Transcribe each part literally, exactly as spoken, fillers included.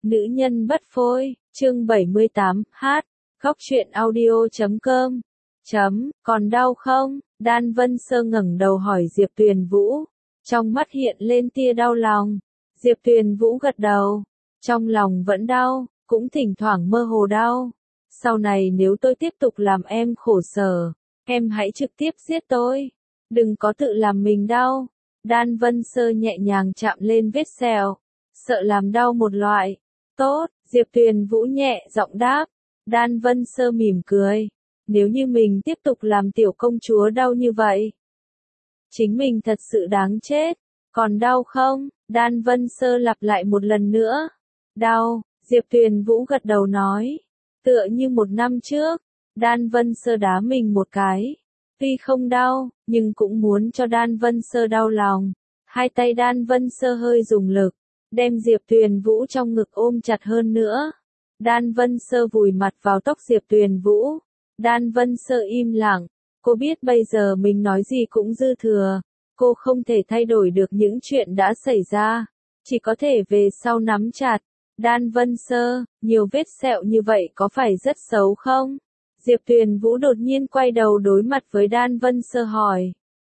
Nữ nhân bất phôi, chương bảy mươi tám, hát, góc truyện audio chấm com. Chấm, còn đau không? Đan Vân Sơ ngẩng đầu hỏi Diệp Tuyền Vũ. Trong mắt hiện lên tia đau lòng. Diệp Tuyền Vũ gật đầu. Trong lòng vẫn đau, cũng thỉnh thoảng mơ hồ đau. Sau này nếu tôi tiếp tục làm em khổ sở, em hãy trực tiếp giết tôi. Đừng có tự làm mình đau. Đan Vân Sơ nhẹ nhàng chạm lên vết sẹo. Sợ làm đau một loại. Tốt, Diệp Tuyền Vũ nhẹ giọng đáp. Đan Vân Sơ mỉm cười. Nếu như mình tiếp tục làm tiểu công chúa đau như vậy, chính mình thật sự đáng chết. Còn đau không? Đan Vân Sơ lặp lại một lần nữa. Đau, Diệp Tuyền Vũ gật đầu nói. Tựa như một năm trước, Đan Vân Sơ đá mình một cái. Tuy không đau, nhưng cũng muốn cho Đan Vân Sơ đau lòng. Hai tay Đan Vân Sơ hơi dùng lực, đem Diệp Tuyền Vũ trong ngực ôm chặt hơn nữa. Đan Vân Sơ vùi mặt vào tóc Diệp Tuyền Vũ. Đan Vân Sơ im lặng. Cô biết bây giờ mình nói gì cũng dư thừa. Cô không thể thay đổi được những chuyện đã xảy ra. Chỉ có thể về sau nắm chặt. Đan Vân Sơ, nhiều vết sẹo như vậy có phải rất xấu không? Diệp Tuyền Vũ đột nhiên quay đầu đối mặt với Đan Vân Sơ hỏi.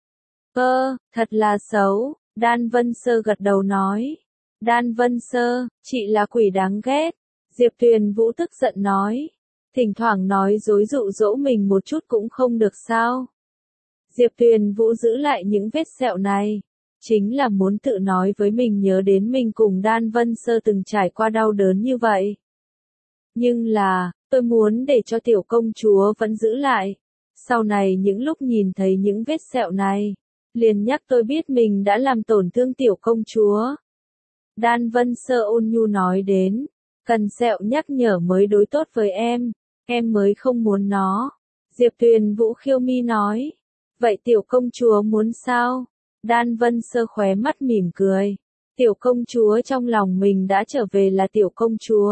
Ơ, thật là xấu. Đan Vân Sơ gật đầu nói. Đan Vân Sơ, chị là quỷ đáng ghét. Diệp Tuyền Vũ tức giận nói. Thỉnh thoảng nói dối dụ dỗ mình một chút cũng không được sao? Diệp Tuyền Vũ giữ lại những vết sẹo này, chính là muốn tự nói với mình nhớ đến mình cùng Đan Vân Sơ từng trải qua đau đớn như vậy. Nhưng là, tôi muốn để cho tiểu công chúa vẫn giữ lại. Sau này những lúc nhìn thấy những vết sẹo này, liền nhắc tôi biết mình đã làm tổn thương tiểu công chúa. Đan Vân Sơ ôn nhu nói đến, cần sẹo nhắc nhở mới đối tốt với em, em mới không muốn nó. Diệp Tuyền Vũ khiêu mi nói, vậy tiểu công chúa muốn sao? Đan Vân Sơ khóe mắt mỉm cười, tiểu công chúa trong lòng mình đã trở về là tiểu công chúa.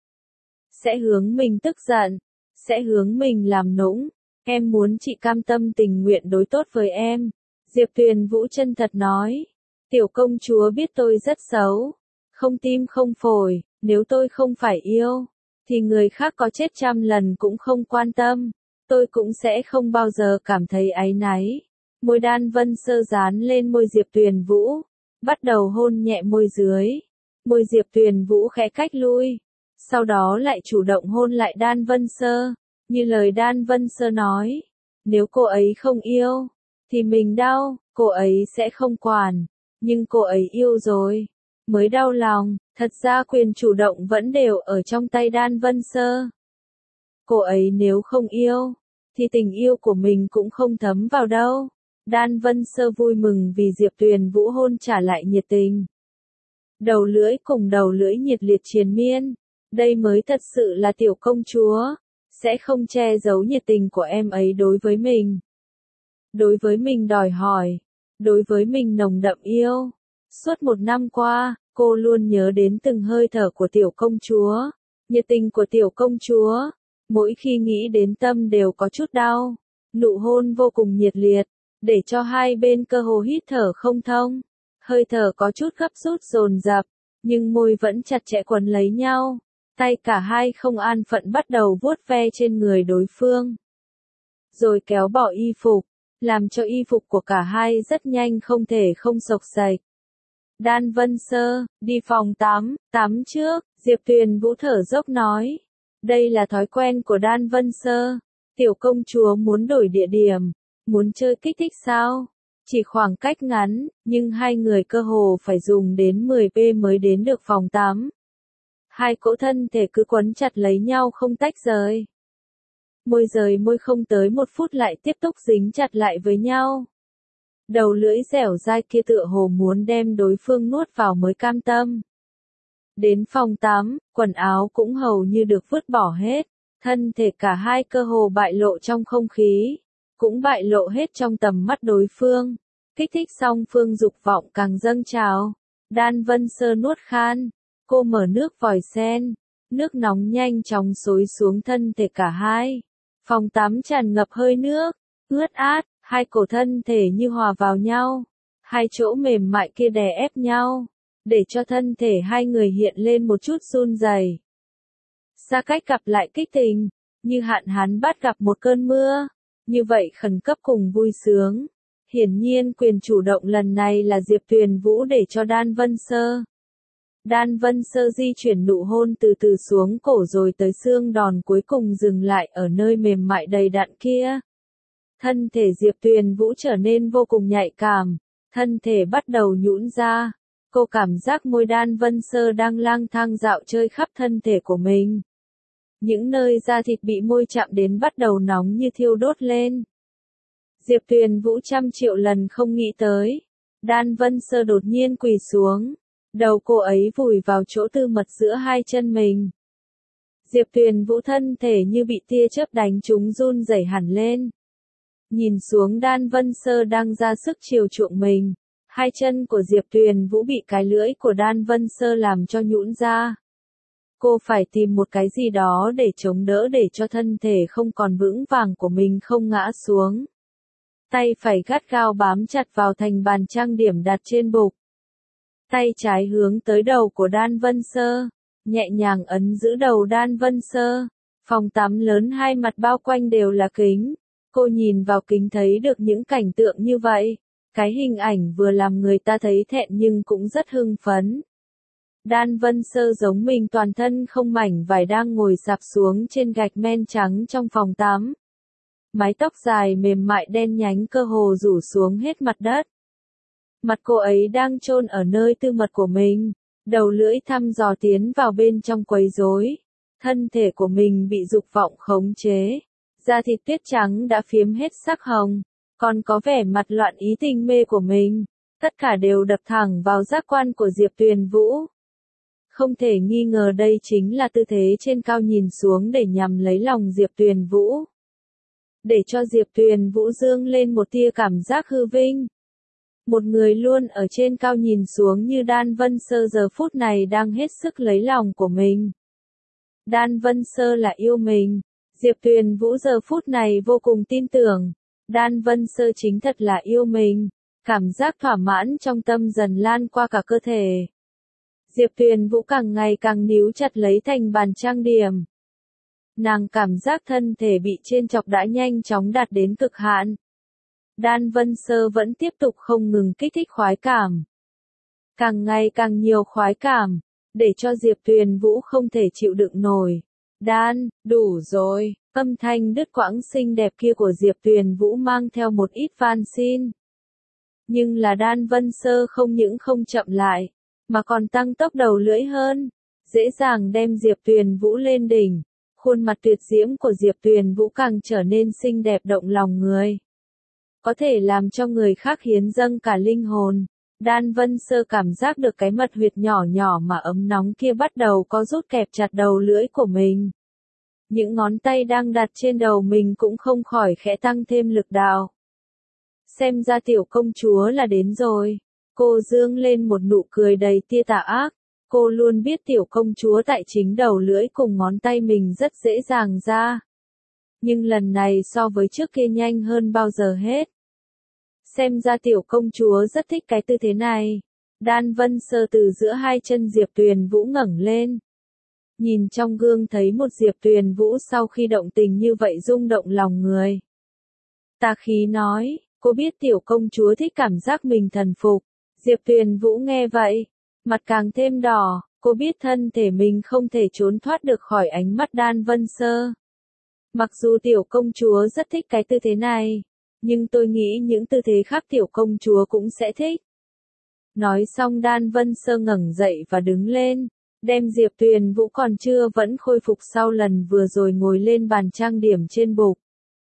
Sẽ hướng mình tức giận, sẽ hướng mình làm nũng, em muốn chị cam tâm tình nguyện đối tốt với em. Diệp Tuyền Vũ chân thật nói, tiểu công chúa biết tôi rất xấu, không tim không phổi, nếu tôi không phải yêu, thì người khác có chết trăm lần cũng không quan tâm, tôi cũng sẽ không bao giờ cảm thấy áy náy. Môi Đan Vân Sơ dán lên môi Diệp Tuyền Vũ, bắt đầu hôn nhẹ môi dưới. Môi Diệp Tuyền Vũ khẽ cách lui, sau đó lại chủ động hôn lại Đan Vân Sơ, như lời Đan Vân Sơ nói, nếu cô ấy không yêu, thì mình đau, cô ấy sẽ không quản, nhưng cô ấy yêu rồi, mới đau lòng. Thật ra quyền chủ động vẫn đều ở trong tay Đan Vân Sơ. Cô ấy nếu không yêu, thì tình yêu của mình cũng không thấm vào đâu. Đan Vân Sơ vui mừng vì Diệp Tuyền Vũ hôn trả lại nhiệt tình. Đầu lưỡi cùng đầu lưỡi nhiệt liệt triền miên, đây mới thật sự là tiểu công chúa, sẽ không che giấu nhiệt tình của em ấy đối với mình. Đối với mình đòi hỏi, đối với mình nồng đậm yêu. Suốt một năm qua, cô luôn nhớ đến từng hơi thở của tiểu công chúa, nhiệt tình của tiểu công chúa. Mỗi khi nghĩ đến tâm đều có chút đau. Nụ hôn vô cùng nhiệt liệt, để cho hai bên cơ hồ hít thở không thông. Hơi thở có chút gấp rút dồn dập, nhưng môi vẫn chặt chẽ quấn lấy nhau. Tay cả hai không an phận bắt đầu vuốt ve trên người đối phương. Rồi kéo bỏ y phục, làm cho y phục của cả hai rất nhanh không thể không xộc xệch. Đan Vân Sơ, đi phòng tắm, tắm trước, Diệp Tuyền Vũ thở dốc nói. Đây là thói quen của Đan Vân Sơ. Tiểu công chúa muốn đổi địa điểm, muốn chơi kích thích sao? Chỉ khoảng cách ngắn, nhưng hai người cơ hồ phải dùng đến mười phút mới đến được phòng tắm. Hai cỗ thân thể cứ quấn chặt lấy nhau không tách rời. Môi rời môi không tới một phút lại tiếp tục dính chặt lại với nhau. Đầu lưỡi dẻo dai kia tựa hồ muốn đem đối phương nuốt vào mới cam tâm. Đến phòng tắm, quần áo cũng hầu như được vứt bỏ hết. Thân thể cả hai cơ hồ bại lộ trong không khí, cũng bại lộ hết trong tầm mắt đối phương. Kích thích song phương dục vọng càng dâng trào. Đan Vân Sơ nuốt khan, cô mở nước vòi sen, nước nóng nhanh chóng xối xuống thân thể cả hai. Phòng tắm tràn ngập hơi nước, ướt át, hai cổ thân thể như hòa vào nhau. Hai chỗ mềm mại kia đè ép nhau, để cho thân thể hai người hiện lên một chút run rẩy. Xa cách gặp lại kích tình, như hạn hán bắt gặp một cơn mưa, như vậy khẩn cấp cùng vui sướng. Hiển nhiên quyền chủ động lần này là Diệp Tuyền Vũ để cho Đan Vân Sơ. Đan Vân Sơ di chuyển nụ hôn từ từ xuống cổ rồi tới xương đòn cuối cùng dừng lại ở nơi mềm mại đầy đặn kia. Thân thể Diệp Tuyền Vũ trở nên vô cùng nhạy cảm, thân thể bắt đầu nhũn ra. Cô cảm giác môi Đan Vân Sơ đang lang thang dạo chơi khắp thân thể của mình. Những nơi da thịt bị môi chạm đến bắt đầu nóng như thiêu đốt lên. Diệp Tuyền Vũ trăm triệu lần không nghĩ tới. Đan Vân Sơ đột nhiên quỳ xuống. Đầu cô ấy vùi vào chỗ tư mật giữa hai chân mình. Diệp Tuyền Vũ thân thể như bị tia chớp đánh trúng run rẩy hẳn lên. Nhìn xuống Đan Vân Sơ đang ra sức chiều chuộng mình. Hai chân của Diệp Tuyền Vũ bị cái lưỡi của Đan Vân Sơ làm cho nhũn ra. Cô phải tìm một cái gì đó để chống đỡ để cho thân thể không còn vững vàng của mình không ngã xuống. Tay phải gắt gao bám chặt vào thành bàn trang điểm đặt trên bục. Tay trái hướng tới đầu của Đan Vân Sơ, nhẹ nhàng ấn giữ đầu Đan Vân Sơ. Phòng tắm lớn hai mặt bao quanh đều là kính. Cô nhìn vào kính thấy được những cảnh tượng như vậy. Cái hình ảnh vừa làm người ta thấy thẹn nhưng cũng rất hưng phấn. Đan Vân Sơ giống mình toàn thân không mảnh vải đang ngồi sạp xuống trên gạch men trắng trong phòng tắm. Mái tóc dài mềm mại đen nhánh cơ hồ rủ xuống hết mặt đất. Mặt cô ấy đang chôn ở nơi tư mật của mình, đầu lưỡi thăm dò tiến vào bên trong quấy rối. Thân thể của mình bị dục vọng khống chế. Da thịt tuyết trắng đã phiếm hết sắc hồng, còn có vẻ mặt loạn ý tình mê của mình. Tất cả đều đập thẳng vào giác quan của Diệp Tuyền Vũ. Không thể nghi ngờ đây chính là tư thế trên cao nhìn xuống để nhằm lấy lòng Diệp Tuyền Vũ. Để cho Diệp Tuyền Vũ dương lên một tia cảm giác hư vinh. Một người luôn ở trên cao nhìn xuống như Đan Vân Sơ giờ phút này đang hết sức lấy lòng của mình. Đan Vân Sơ là yêu mình. Diệp Tuyền Vũ giờ phút này vô cùng tin tưởng. Đan Vân Sơ chính thật là yêu mình. Cảm giác thỏa mãn trong tâm dần lan qua cả cơ thể. Diệp Tuyền Vũ càng ngày càng níu chặt lấy thành bàn trang điểm. Nàng cảm giác thân thể bị trên chọc đã nhanh chóng đạt đến cực hạn. Đan Vân Sơ vẫn tiếp tục không ngừng kích thích khoái cảm. Càng ngày càng nhiều khoái cảm, để cho Diệp Tuyền Vũ không thể chịu đựng nổi. Đan, đủ rồi, âm thanh đứt quãng xinh đẹp kia của Diệp Tuyền Vũ mang theo một ít van xin. Nhưng là Đan Vân Sơ không những không chậm lại, mà còn tăng tốc đầu lưỡi hơn, dễ dàng đem Diệp Tuyền Vũ lên đỉnh. Khuôn mặt tuyệt diễm của Diệp Tuyền Vũ càng trở nên xinh đẹp động lòng người. Có thể làm cho người khác hiến dâng cả linh hồn. Đan Vân Sơ cảm giác được cái mật huyệt nhỏ nhỏ mà ấm nóng kia bắt đầu có rút kẹp chặt đầu lưỡi của mình. Những ngón tay đang đặt trên đầu mình cũng không khỏi khẽ tăng thêm lực đạo. Xem ra tiểu công chúa là đến rồi. Cô dương lên một nụ cười đầy tia tà ác. Cô luôn biết tiểu công chúa tại chính đầu lưỡi cùng ngón tay mình rất dễ dàng ra. Nhưng lần này so với trước kia nhanh hơn bao giờ hết. Xem ra tiểu công chúa rất thích cái tư thế này. Đan Vân Sơ từ giữa hai chân Diệp Tuyền Vũ ngẩng lên. Nhìn trong gương thấy một Diệp Tuyền Vũ sau khi động tình như vậy rung động lòng người. Tà khí nói, cô biết tiểu công chúa thích cảm giác mình thần phục. Diệp Tuyền Vũ nghe vậy, mặt càng thêm đỏ, cô biết thân thể mình không thể trốn thoát được khỏi ánh mắt Đan Vân Sơ. Mặc dù tiểu công chúa rất thích cái tư thế này, nhưng tôi nghĩ những tư thế khác tiểu công chúa cũng sẽ thích. Nói xong Đan Vân Sơ ngẩng dậy và đứng lên, đem Diệp Tuyền Vũ còn chưa vẫn khôi phục sau lần vừa rồi ngồi lên bàn trang điểm trên bục.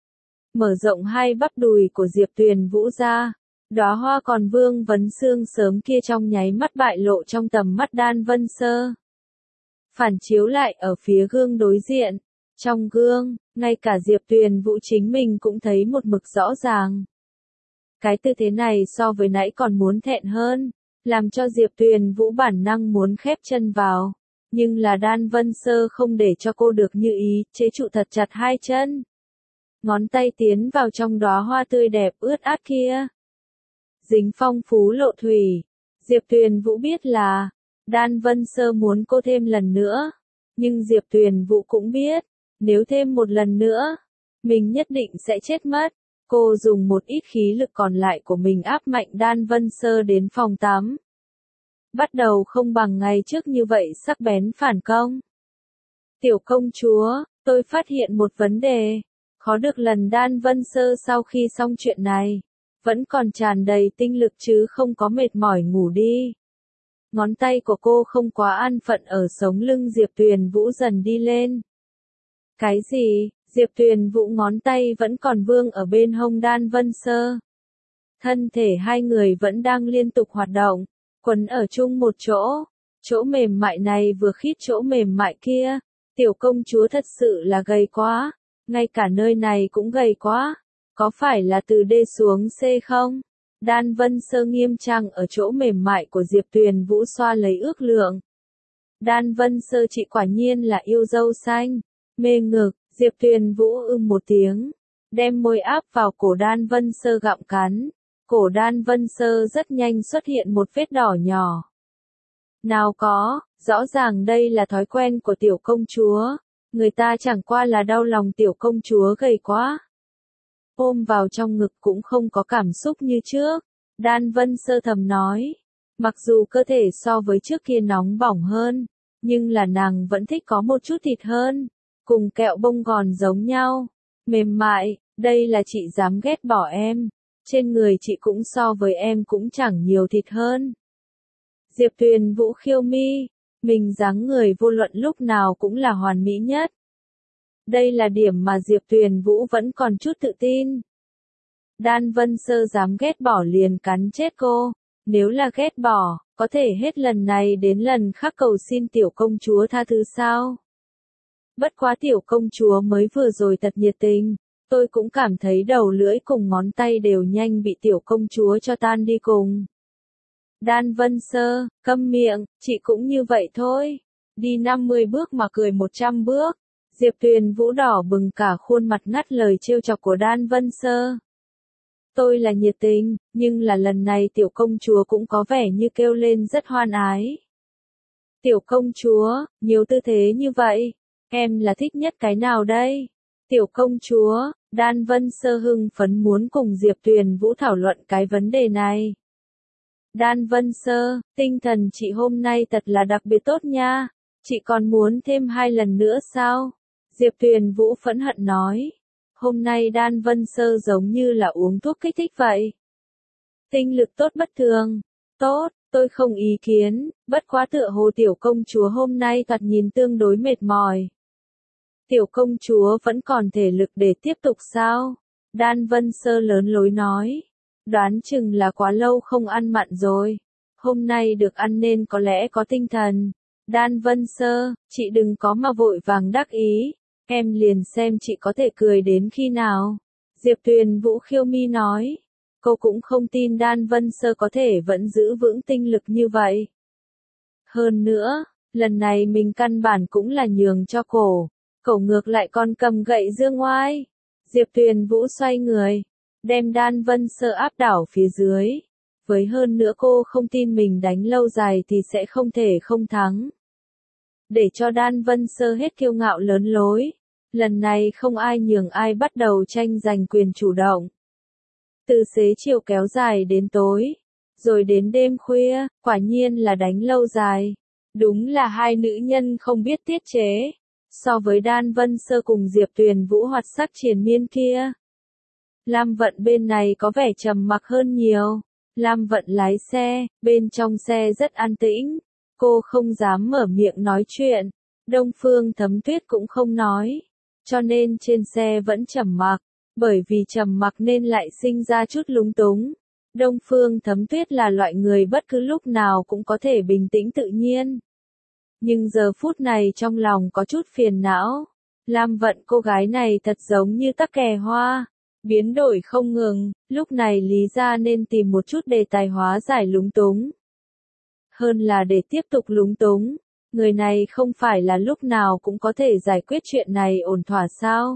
Mở rộng hai bắp đùi của Diệp Tuyền Vũ ra, đóa hoa còn vương vấn xương sớm kia trong nháy mắt bại lộ trong tầm mắt Đan Vân Sơ. Phản chiếu lại ở phía gương đối diện. Trong gương, ngay cả Diệp Tuyền Vũ chính mình cũng thấy một mực rõ ràng. Cái tư thế này so với nãy còn muốn thẹn hơn, làm cho Diệp Tuyền Vũ bản năng muốn khép chân vào. Nhưng là Đan Vân Sơ không để cho cô được như ý, chế trụ thật chặt hai chân. Ngón tay tiến vào trong đóa hoa tươi đẹp ướt át kia. Dính phong phú lộ thủy. Diệp Tuyền Vũ biết là, Đan Vân Sơ muốn cô thêm lần nữa. Nhưng Diệp Tuyền Vũ cũng biết, nếu thêm một lần nữa, mình nhất định sẽ chết mất. Cô dùng một ít khí lực còn lại của mình áp mạnh Đan Vân Sơ đến phòng tắm. Bắt đầu không bằng ngày trước như vậy sắc bén phản công. Tiểu công chúa, tôi phát hiện một vấn đề. Khó được lần Đan Vân Sơ sau khi xong chuyện này, vẫn còn tràn đầy tinh lực chứ không có mệt mỏi ngủ đi. Ngón tay của cô không quá an phận ở sống lưng Diệp Tuyền Vũ dần đi lên. Cái gì? Diệp Tuyền Vũ ngón tay vẫn còn vương ở bên hông Đan Vân Sơ. Thân thể hai người vẫn đang liên tục hoạt động, quấn ở chung một chỗ. Chỗ mềm mại này vừa khít chỗ mềm mại kia. Tiểu công chúa thật sự là gầy quá. Ngay cả nơi này cũng gầy quá. Có phải là từ D xuống C không? Đan Vân Sơ nghiêm trang ở chỗ mềm mại của Diệp Tuyền Vũ xoa lấy ước lượng. Đan Vân Sơ chị quả nhiên là yêu dâu xanh. Mê ngực, Diệp Tuyền Vũ ưm một tiếng. Đem môi áp vào cổ Đan Vân Sơ gặm cắn. Cổ Đan Vân Sơ rất nhanh xuất hiện một vết đỏ nhỏ. Nào có, rõ ràng đây là thói quen của tiểu công chúa. Người ta chẳng qua là đau lòng tiểu công chúa gầy quá. Ôm vào trong ngực cũng không có cảm xúc như trước. Đan Vân Sơ thầm nói. Mặc dù cơ thể so với trước kia nóng bỏng hơn, nhưng là nàng vẫn thích có một chút thịt hơn. Cùng kẹo bông gòn giống nhau. Mềm mại, đây là chị dám ghét bỏ em. Trên người chị cũng so với em cũng chẳng nhiều thịt hơn. Diệp Tuyền Vũ khiêu mi. Mình dáng người vô luận lúc nào cũng là hoàn mỹ nhất. Đây là điểm mà Diệp Tuyền Vũ vẫn còn chút tự tin. Đan Vân Sơ dám ghét bỏ liền cắn chết cô. Nếu là ghét bỏ, có thể hết lần này đến lần khác cầu xin tiểu công chúa tha thứ sao? Bất quá tiểu công chúa mới vừa rồi thật nhiệt tình. Tôi cũng cảm thấy đầu lưỡi cùng ngón tay đều nhanh bị tiểu công chúa cho tan đi cùng. Đan Vân Sơ, câm miệng, chị cũng như vậy thôi. Đi năm mươi bước mà cười một trăm bước. Diệp Tuyền Vũ đỏ bừng cả khuôn mặt ngắt lời trêu chọc của Đan Vân Sơ. Tôi là nhiệt tình, nhưng là lần này tiểu công chúa cũng có vẻ như kêu lên rất hoan ái. Tiểu công chúa, nhiều tư thế như vậy, em là thích nhất cái nào đây? Tiểu công chúa, Đan Vân Sơ hưng phấn muốn cùng Diệp Tuyền Vũ thảo luận cái vấn đề này. Đan Vân Sơ, tinh thần chị hôm nay thật là đặc biệt tốt nha, chị còn muốn thêm hai lần nữa sao? Diệp Tuyền Vũ phẫn hận nói. Hôm nay Đan Vân Sơ giống như là uống thuốc kích thích vậy. Tinh lực tốt bất thường. Tốt, tôi không ý kiến, bất quá tựa hồ tiểu công chúa hôm nay thoạt nhìn tương đối mệt mỏi. Tiểu công chúa vẫn còn thể lực để tiếp tục sao? Đan Vân Sơ lớn lối nói. Đoán chừng là quá lâu không ăn mặn rồi. Hôm nay được ăn nên có lẽ có tinh thần. Đan Vân Sơ, chị đừng có mà vội vàng đắc ý. Em liền xem chị có thể cười đến khi nào. Diệp Tuyền Vũ khiêu mi nói. Cô cũng không tin Đan Vân Sơ có thể vẫn giữ vững tinh lực như vậy. Hơn nữa, lần này mình căn bản cũng là nhường cho cổ. Cổ ngược lại còn cầm gậy dương oai. Diệp Tuyền Vũ xoay người, đem Đan Vân Sơ áp đảo phía dưới. Với hơn nữa cô không tin mình đánh lâu dài thì sẽ không thể không thắng. Để cho Đan Vân Sơ hết kiêu ngạo lớn lối. Lần này không ai nhường ai bắt đầu tranh giành quyền chủ động. Từ xế chiều kéo dài đến tối. Rồi đến đêm khuya, quả nhiên là đánh lâu dài. Đúng là hai nữ nhân không biết tiết chế. So với Đan Vân Sơ cùng Diệp Tuyền Vũ hoạt sắc triền miên kia. Lam Vận bên này có vẻ trầm mặc hơn nhiều. Lam Vận lái xe, bên trong xe rất an tĩnh. Cô không dám mở miệng nói chuyện. Đông Phương Thấm Tuyết cũng không nói. Cho nên trên xe vẫn trầm mặc. Bởi vì trầm mặc nên lại sinh ra chút lúng túng. Đông Phương Thấm Tuyết là loại người bất cứ lúc nào cũng có thể bình tĩnh tự nhiên. Nhưng giờ phút này trong lòng có chút phiền não. Lam Vận cô gái này thật giống như tắc kè hoa. Biến đổi không ngừng, lúc này lý ra nên tìm một chút đề tài hóa giải lúng túng. Hơn là để tiếp tục lúng túng. Người này không phải là lúc nào cũng có thể giải quyết chuyện này ổn thỏa sao?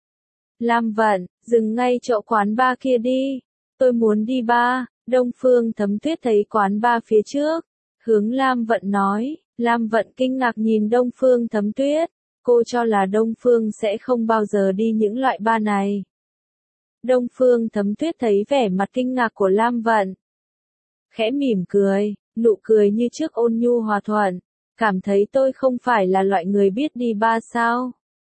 Lam Vận, dừng ngay chỗ quán bar kia đi. Tôi muốn đi bar. Đông Phương Thấm Tuyết thấy quán bar phía trước. hướng Lam Vận nói. Lam Vận kinh ngạc nhìn Đông Phương Thấm Tuyết, cô cho là Đông Phương sẽ không bao giờ đi những loại bar này. Đông Phương Thấm Tuyết thấy vẻ mặt kinh ngạc của Lam Vận, khẽ mỉm cười, nụ cười như trước ôn nhu hòa thuận, cảm thấy tôi không phải là loại người biết đi bar sao?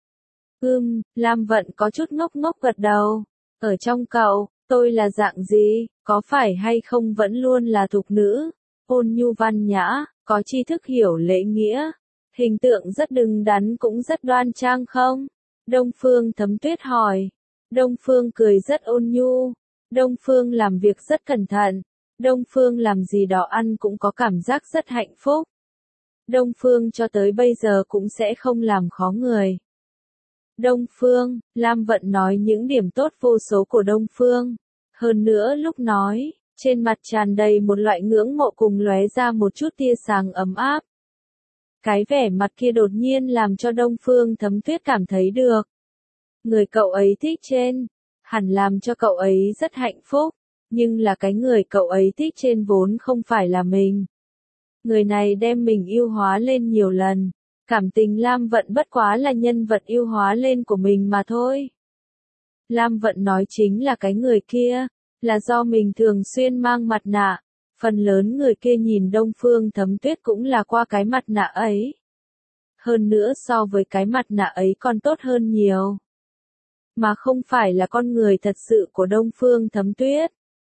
Ừm, Lam Vận có chút ngốc ngốc gật đầu, ở trong cậu, tôi là dạng gì, có phải hay không vẫn luôn là thục nữ, ôn nhu văn nhã, có tri thức hiểu lễ nghĩa, hình tượng rất đứng đắn cũng rất đoan trang không? Đông Phương Thấm Tuyết hỏi. Đông Phương cười rất ôn nhu, Đông Phương làm việc rất cẩn thận, Đông Phương làm gì đó ăn cũng có cảm giác rất hạnh phúc. Đông Phương cho tới bây giờ cũng sẽ không làm khó người. Đông Phương, Lam Vận nói những điểm tốt vô số của Đông Phương. Hơn nữa lúc nói, trên mặt tràn đầy một loại ngưỡng mộ cùng lóe ra một chút tia sáng ấm áp. Cái vẻ mặt kia đột nhiên làm cho Đông Phương Thấm Tuyết cảm thấy được. Người cậu ấy thích trên, hẳn làm cho cậu ấy rất hạnh phúc, nhưng là cái người cậu ấy thích trên vốn không phải là mình. Người này đem mình yêu hóa lên nhiều lần, cảm tình Lam Vận bất quá là nhân vật yêu hóa lên của mình mà thôi. Lam Vận nói chính là cái người kia, là do mình thường xuyên mang mặt nạ, phần lớn người kia nhìn Đông Phương Thấm Tuyết cũng là qua cái mặt nạ ấy. Hơn nữa so với cái mặt nạ ấy còn tốt hơn nhiều. Mà không phải là con người thật sự của Đông Phương Thấm Tuyết.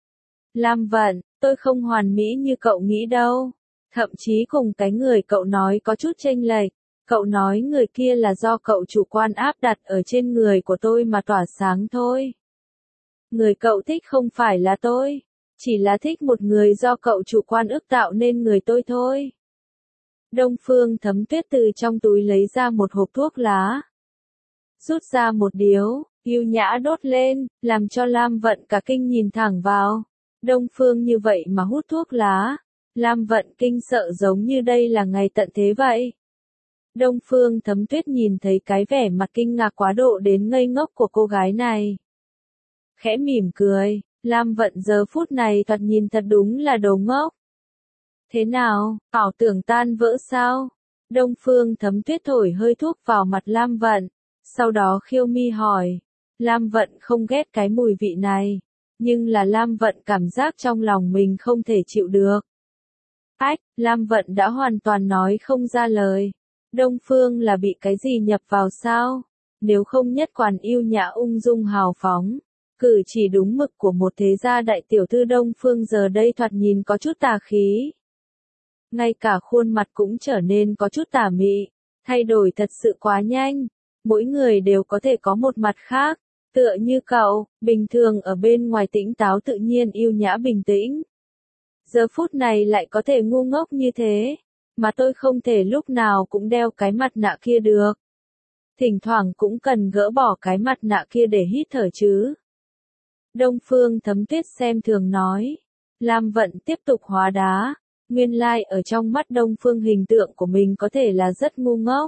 Lam Vận, tôi không hoàn mỹ như cậu nghĩ đâu. Thậm chí cùng cái người cậu nói có chút chênh lệch. Cậu nói người kia là do cậu chủ quan áp đặt ở trên người của tôi mà tỏa sáng thôi. Người cậu thích không phải là tôi, chỉ là thích một người do cậu chủ quan ức tạo nên người tôi thôi. Đông Phương Thấm Tuyết từ trong túi lấy ra một hộp thuốc lá. Rút ra một điếu, yêu nhã đốt lên, làm cho Lam Vận cả kinh nhìn thẳng vào. Đông Phương như vậy mà hút thuốc lá. Lam Vận kinh sợ giống như đây là ngày tận thế vậy. Đông Phương Thấm Tuyết nhìn thấy cái vẻ mặt kinh ngạc quá độ đến ngây ngốc của cô gái này. Khẽ mỉm cười, Lam Vận giờ phút này thoạt nhìn thật đúng là đồ ngốc. Thế nào, ảo tưởng tan vỡ sao? Đông Phương Thấm Tuyết thổi hơi thuốc vào mặt Lam Vận, sau đó khiêu mi hỏi. Lam Vận không ghét cái mùi vị này, nhưng là Lam Vận cảm giác trong lòng mình không thể chịu được. Ách, Lam Vận đã hoàn toàn nói không ra lời. Đông Phương là bị cái gì nhập vào sao? Nếu không nhất quản yêu nhã ung dung hào phóng, cử chỉ đúng mực của một thế gia đại tiểu thư Đông Phương giờ đây thoạt nhìn có chút tà khí. Ngay cả khuôn mặt cũng trở nên có chút tà mị, thay đổi thật sự quá nhanh. Mỗi người đều có thể có một mặt khác, tựa như cậu, bình thường ở bên ngoài tĩnh táo tự nhiên yêu nhã bình tĩnh. Giờ phút này lại có thể ngu ngốc như thế, mà tôi không thể lúc nào cũng đeo cái mặt nạ kia được. Thỉnh thoảng cũng cần gỡ bỏ cái mặt nạ kia để hít thở chứ. Đông Phương Thấm Tuyết xem thường nói. Lam Vận tiếp tục hóa đá. Nguyên lai like ở trong mắt Đông Phương hình tượng của mình có thể là rất ngu ngốc.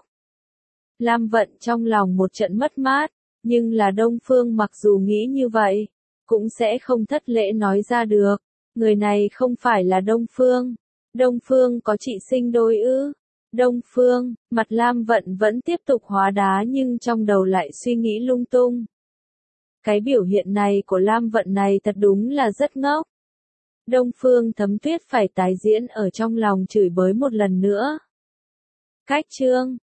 Lam Vận trong lòng một trận mất mát, nhưng là Đông Phương mặc dù nghĩ như vậy, cũng sẽ không thất lễ nói ra được. Người này không phải là Đông Phương. Đông Phương có chị sinh đôi ư? Đông Phương, mặt Lam Vận vẫn tiếp tục hóa đá nhưng trong đầu lại suy nghĩ lung tung. Cái biểu hiện này của Lam Vận này thật đúng là rất ngốc. Đông Phương Thấm Tuyết phải tái diễn ở trong lòng chửi bới một lần nữa. Cách chương